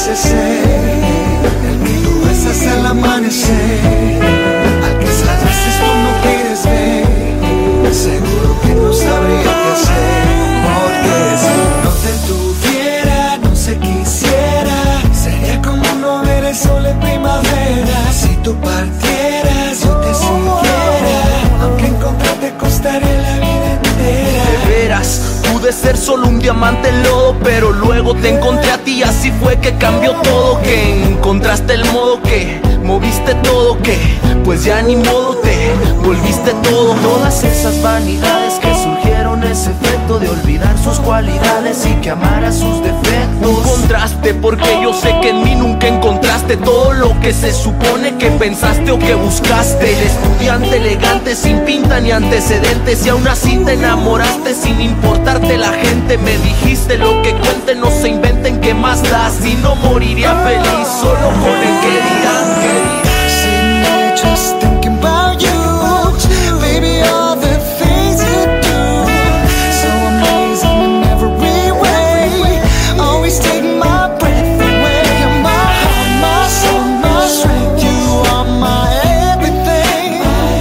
ese ser, el que tú besas al amanecer, al que esas veces tú no quieres ver. Seguro que no sabría qué hacer, porque si no te tuviera, no se quisiera. Sería como no ver el sol en primavera. Si tú partieras, yo te siguiera, aunque encontrarte costaría la vida entera. De veras, pude ser solo un diamante en lodo, pero luego te encontré a ti, así fue que cambió todo. Que encontraste el modo, que moviste todo, que pues ya ni modo, te volviste todo. Todas esas vanidades que surgieron, ese efecto de olvidar sus cualidades y que amara sus defectos. Un contraste, porque yo sé que en mí nunca encontraste todo lo que se supone que pensaste o que buscaste. El estudiante elegante sin pinta ni antecedentes, y aún así te enamoraste sin importarte la gente. Me dijiste lo que cuenten, no se inventen, ¿qué más da? Si no moriría feliz solo con el que dirán, que dirán. Just thinking about you, baby, all the things you do, so amazing in every way, always take my breath away. You're my heart, my soul, my strength, you are my everything.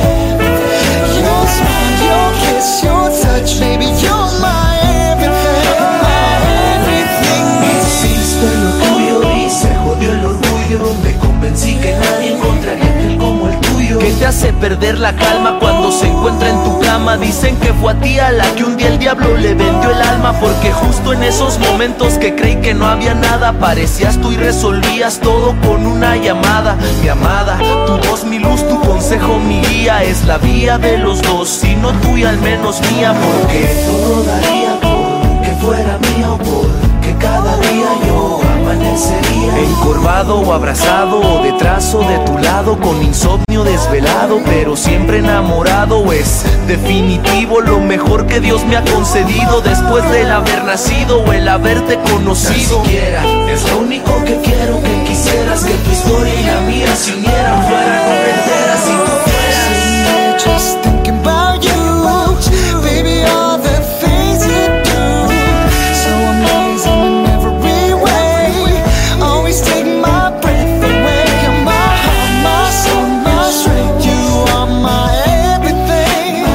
Your smile, your kiss, your touch, baby, you're my everything, my everything. Hiciste lo tuyo y se jodió el orgullo. Me convencí que nadie encontraría aquel como el tuyo. ¿Qué te hace perder la calma cuando se encuentra en tu cama? Dicen que fue a ti a la que un día el diablo le vendió el alma, porque justo en esos momentos que creí que no había nada, aparecías tú y resolvías todo con una llamada. Mi amada, tu voz, mi luz, tu consejo, mi guía. Es la vía de los dos, si no tuya al menos mía, porque todo daría por que fuera mío, por que cada día yo amanecería encorvado o abrazado, o detrás o de tu lado, con insomnio desvelado, pero siempre enamorado. Es definitivo lo mejor que Dios me ha concedido, después del haber nacido o el haberte conocido. Tan siquiera es lo único que quiero, que quisieras que tu historia y la mía se unieran, fueran noventeras y tú fueras. Just thinking about you, baby, all the things you do, so amazing in every way, always take my breath away. You're my heart, my soul, my strength, you are my everything.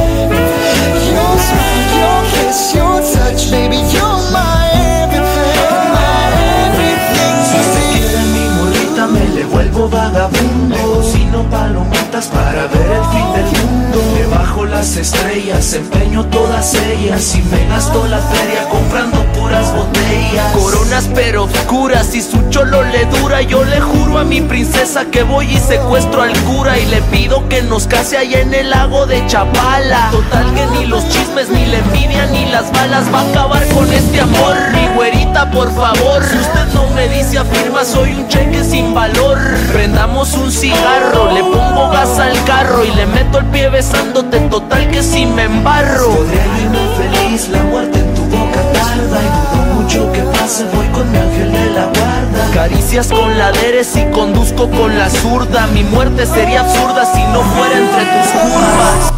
Your smile, your kiss, your touch, baby, you're my everything, my everything. Si se quiere mi morrita me le vuelvo vagabundo, cocino palomitas para ver el fin del mundo. Debajo las estrellas empeño todas ellas y me gasto la feria comprando puras botellas. Coronas pero oscuras y su cholo le dura. Yo le juro a mi princesa que voy y secuestro al cura, y le pido que nos case allá en el lago de Chapala. Total que ni los chismes, ni la envidia, ni las balas va a acabar con este amor. Mi güerita, por favor, si usted no me dice afirma, soy un cheque sin valor. Prendamos un cigarro, le pongo gas al carro y le meto el pie besándote, total que si me embarro. Podría irme feliz, la muerte en tu boca tarda, y dudo mucho que pase, voy con mi ángel de la guarda. Caricias con la derecha y conduzco con la zurda. Mi muerte sería absurda si no fuera entre tus curvas.